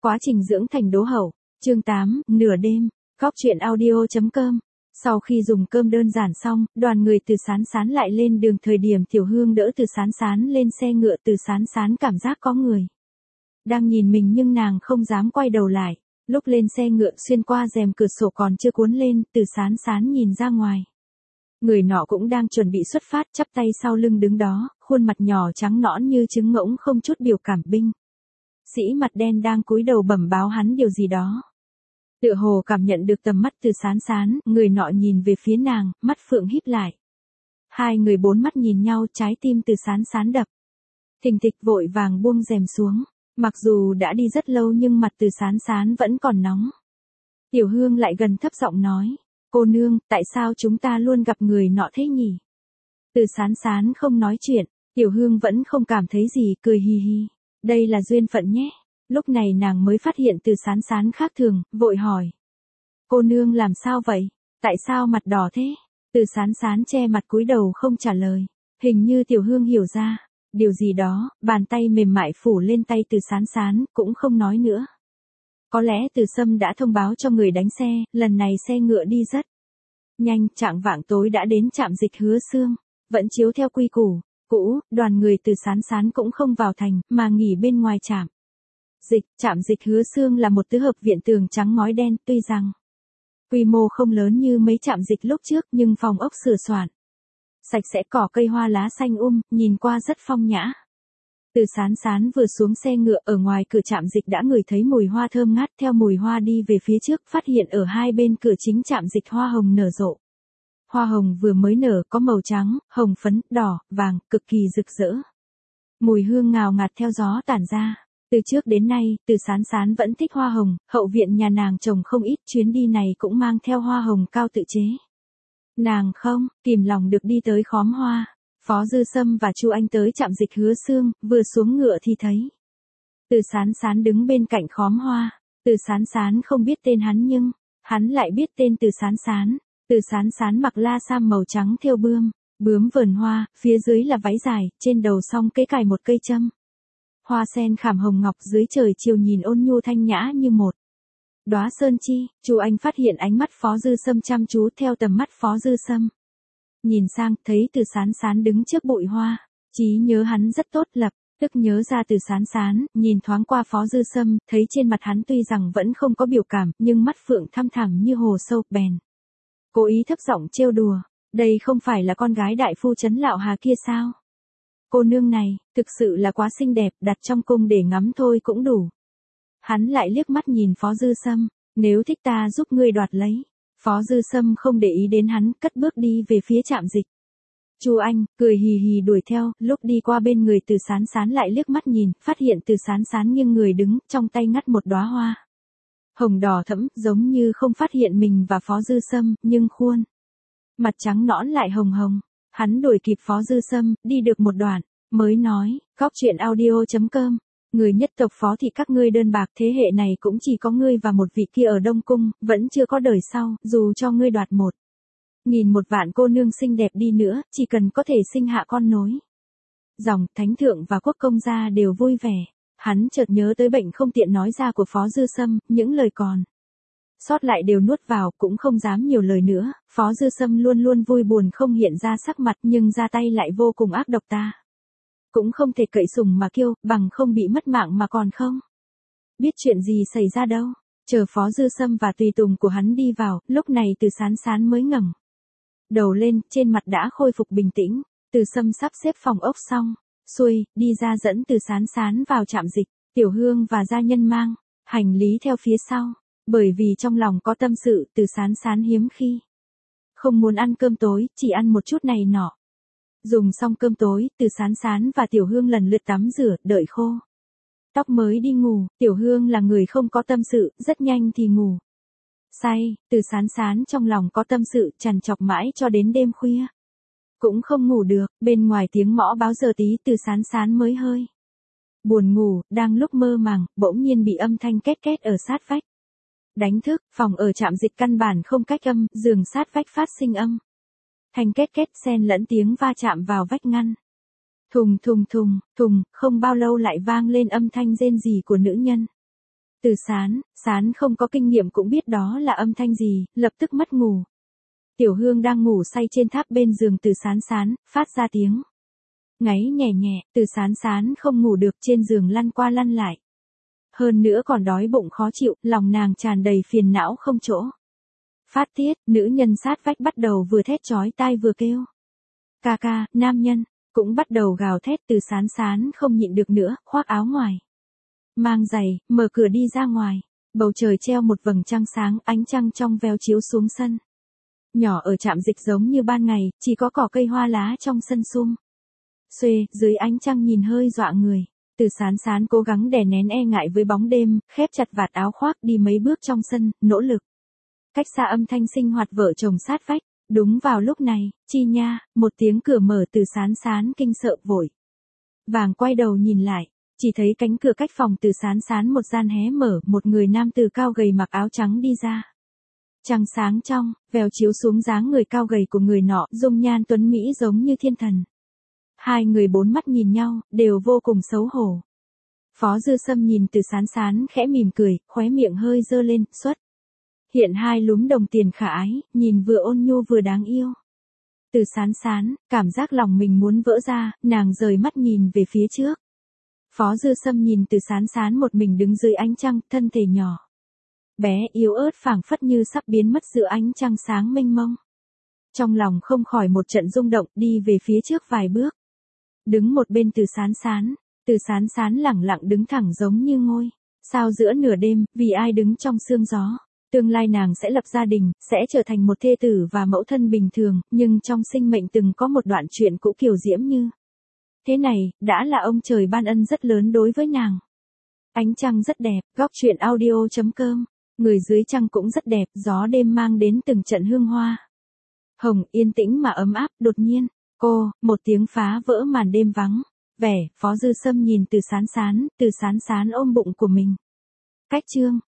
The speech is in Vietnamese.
Quá trình dưỡng thành đố hậu, chương 8, nửa đêm, Cóc truyện audio.com. Sau khi dùng cơm đơn giản xong, đoàn người Từ Sán Sán lại lên đường. Thời điểm Tiểu Hương đỡ Từ Sán Sán lên xe ngựa, Từ Sán Sán cảm giác có người đang nhìn mình nhưng nàng không dám quay đầu lại. Lúc lên xe ngựa xuyên qua rèm cửa sổ còn chưa cuốn lên, Từ Sán Sán nhìn ra ngoài. Người nọ cũng đang chuẩn bị xuất phát, chắp tay sau lưng đứng đó, khuôn mặt nhỏ trắng nõn như trứng ngỗng, không chút biểu cảm. Binh sĩ mặt đen đang cúi đầu bẩm báo hắn điều gì đó. Tựa hồ cảm nhận được tầm mắt Từ Sán Sán, người nọ nhìn về phía nàng, mắt phượng híp lại. Hai người bốn mắt nhìn nhau, trái tim Từ Sán Sán đập thình thịch, vội vàng buông rèm xuống. Mặc dù đã đi rất lâu nhưng mặt Từ Sán Sán vẫn còn nóng. Tiểu Hương lại gần thấp giọng nói, cô nương, tại sao chúng ta luôn gặp người nọ thế nhỉ? Từ Sán Sán không nói chuyện, Tiểu Hương vẫn không cảm thấy gì, cười hì hì. Đây là duyên phận nhé. Lúc này nàng mới phát hiện Từ Sán Sán khác thường, vội hỏi. Cô nương làm sao vậy? Tại sao mặt đỏ thế? Từ Sán Sán che mặt cúi đầu không trả lời. Hình như Tiểu Hương hiểu ra điều gì đó, bàn tay mềm mại phủ lên tay Từ Sán Sán, cũng không nói nữa. Có lẽ Từ Sâm đã thông báo cho người đánh xe, lần này xe ngựa đi rất nhanh. Chạng vạng tối đã đến trạm dịch Hứa Xương. Vẫn chiếu theo quy củ cũ, đoàn người Từ Sán Sán cũng không vào thành, mà nghỉ bên ngoài trạm dịch. Trạm dịch Hứa Xương là một tứ hợp viện tường trắng ngói đen, tuy rằng quy mô không lớn như mấy trạm dịch lúc trước, nhưng phòng ốc sửa soạn sạch sẽ, cỏ cây hoa lá xanh nhìn qua rất phong nhã. Từ Sán Sán vừa xuống xe ngựa, ở ngoài cửa trạm dịch đã ngửi thấy mùi hoa thơm ngát. Theo mùi hoa đi về phía trước, phát hiện ở hai bên cửa chính trạm dịch hoa hồng nở rộ. Hoa hồng vừa mới nở có màu trắng, hồng phấn, đỏ, vàng, cực kỳ rực rỡ. Mùi hương ngào ngạt theo gió tản ra. Từ trước đến nay, Từ Sán Sán vẫn thích hoa hồng, hậu viện nhà nàng trồng không ít, chuyến đi này cũng mang theo hoa hồng cao tự chế. Nàng không kìm lòng được đi tới khóm hoa. Phó Dư Sâm và Chu Anh tới trạm dịch Hứa Xương, vừa xuống ngựa thì thấy Từ Sán Sán đứng bên cạnh khóm hoa. Từ Sán Sán không biết tên hắn nhưng hắn lại biết tên Từ Sán Sán. Từ Sán Sán mặc la sam màu trắng thêu bướm vờn hoa, phía dưới là váy dài, trên đầu song kế cài một cây châm hoa sen khảm hồng ngọc, dưới trời chiều nhìn ôn nhu thanh nhã như một đóa sơn chi. Chu Anh phát hiện ánh mắt Phó Dư Sâm chăm chú, theo tầm mắt Phó Dư Sâm nhìn sang, thấy Từ Sán Sán đứng trước bụi hoa. Trí nhớ hắn rất tốt, lập tức nhớ ra Từ Sán Sán, nhìn thoáng qua Phó Dư Sâm, thấy trên mặt hắn tuy rằng vẫn không có biểu cảm, nhưng mắt phượng thăm thẳm như hồ sâu, bèn cố ý thấp giọng trêu đùa, đây không phải là con gái đại phu Trấn Lạo Hà kia sao? Cô nương này, thực sự là quá xinh đẹp, đặt trong cung để ngắm thôi cũng đủ. Hắn lại liếc mắt nhìn Phó Dư Sâm, nếu thích ta giúp ngươi đoạt lấy. Phó Dư Sâm không để ý đến hắn, cất bước đi về phía trạm dịch. Chu Anh cười hì hì đuổi theo, lúc đi qua bên người Từ Sán Sán lại liếc mắt nhìn, phát hiện Từ Sán Sán nghiêng người đứng, trong tay ngắt một đóa hoa hồng đỏ thẫm, giống như không phát hiện mình và Phó Dư Sâm, nhưng khuôn mặt trắng nõn lại hồng hồng. Hắn đuổi kịp Phó Dư Sâm, đi được một đoạn mới nói, Cóc truyện audio.com. Người nhất tộc Phó thì các ngươi đơn bạc, thế hệ này cũng chỉ có ngươi và một vị kia ở Đông Cung, vẫn chưa có đời sau. Dù cho ngươi đoạt 1.000 vạn cô nương xinh đẹp đi nữa, chỉ cần có thể sinh hạ con nối dòng, thánh thượng và quốc công gia đều vui vẻ. Hắn chợt nhớ tới bệnh không tiện nói ra của Phó Dư Sâm, những lời còn sót lại đều nuốt vào, cũng không dám nhiều lời nữa. Phó Dư Sâm luôn luôn vui buồn không hiện ra sắc mặt, nhưng ra tay lại vô cùng ác độc, ta cũng không thể cậy sùng mà kiêu, bằng không bị mất mạng mà còn không biết chuyện gì xảy ra đâu. Chờ Phó Dư Sâm và tùy tùng của hắn đi vào, lúc này Từ Sán Sán mới ngẩng đầu lên, trên mặt đã khôi phục bình tĩnh. Từ Sâm sắp xếp phòng ốc xong xuôi, đi ra dẫn Từ Sán Sán vào trạm dịch. Tiểu Hương và gia nhân mang hành lý theo phía sau. Bởi vì trong lòng có tâm sự, Từ Sán Sán hiếm khi không muốn ăn cơm tối, chỉ ăn một chút này nọ. Dùng xong cơm tối, Từ Sán Sán và Tiểu Hương lần lượt tắm rửa, đợi khô tóc mới đi ngủ. Tiểu Hương là người không có tâm sự, rất nhanh thì ngủ say. Từ Sán Sán trong lòng có tâm sự, trằn trọc mãi cho đến đêm khuya cũng không ngủ được. Bên ngoài tiếng mõ báo giờ tí, Từ Sán Sán mới hơi buồn ngủ. Đang lúc mơ màng, bỗng nhiên bị âm thanh két két ở sát vách đánh thức. Phòng ở trạm dịch căn bản không cách âm, giường sát vách phát sinh âm thanh két két xen lẫn tiếng va chạm vào vách ngăn. Thùng thùng thùng thùng, không bao lâu lại vang lên âm thanh rên rỉ của nữ nhân. Từ Sán không có kinh nghiệm cũng biết đó là âm thanh gì, lập tức mất ngủ. Tiểu Hương đang ngủ say trên tháp bên giường Từ Sán, phát ra tiếng ngáy nhẹ nhẹ, Từ Sán không ngủ được trên giường lăn qua lăn lại. Hơn nữa còn đói bụng khó chịu, lòng nàng tràn đầy phiền não không chỗ phát tiết, nữ nhân sát vách bắt đầu vừa thét chói tai vừa kêu. Ca ca, nam nhân, cũng bắt đầu gào thét. Từ Sán không nhịn được nữa, khoác áo ngoài, mang giày, mở cửa đi ra ngoài. Bầu trời treo một vầng trăng sáng, ánh trăng trong veo chiếu xuống sân nhỏ ở trạm dịch giống như ban ngày, chỉ có cỏ cây hoa lá trong sân sum xuê, dưới ánh trăng nhìn hơi dọa người. Từ Sán cố gắng đè nén e ngại với bóng đêm, khép chặt vạt áo khoác đi mấy bước trong sân, nỗ lực cách xa âm thanh sinh hoạt vợ chồng sát vách. Đúng vào lúc này, chi nha, một tiếng cửa mở. Từ Sán kinh sợ vội vàng quay đầu nhìn lại, chỉ thấy cánh cửa cách phòng Từ Sán một gian hé mở, một người nam tử cao gầy mặc áo trắng đi ra. Trăng sáng trong, vèo chiếu xuống dáng người cao gầy của người nọ, dung nhan tuấn mỹ giống như thiên thần. Hai người bốn mắt nhìn nhau, đều vô cùng xấu hổ. Phó Dư Sâm nhìn Từ Sán khẽ mỉm cười, khóe miệng hơi dơ lên, xuất hiện hai lúm đồng tiền khả ái, nhìn vừa ôn nhu vừa đáng yêu. Từ Sán, cảm giác lòng mình muốn vỡ ra, nàng rời mắt nhìn về phía trước. Phó Dư Sâm nhìn Từ Sán một mình đứng dưới ánh trăng, thân thể nhỏ bé yếu ớt phảng phất như sắp biến mất giữa ánh trăng sáng mênh mông. Trong lòng không khỏi một trận rung động, đi về phía trước vài bước. Đứng một bên Từ Sán lẳng lặng đứng thẳng giống như ngôi sao giữa nửa đêm, vì ai đứng trong sương gió. Tương lai nàng sẽ lập gia đình, sẽ trở thành một thê tử và mẫu thân bình thường, nhưng trong sinh mệnh từng có một đoạn chuyện cũ kiều diễm như thế này, đã là ông trời ban ân rất lớn đối với nàng. Ánh trăng rất đẹp, góc truyện audio.com. Người dưới trăng cũng rất đẹp, gió đêm mang đến từng trận hương hoa hồng, yên tĩnh mà ấm áp. Đột nhiên, một tiếng phá vỡ màn đêm vắng vẻ. Phó Dư Sâm nhìn Từ Sán ôm bụng của mình. Cách chương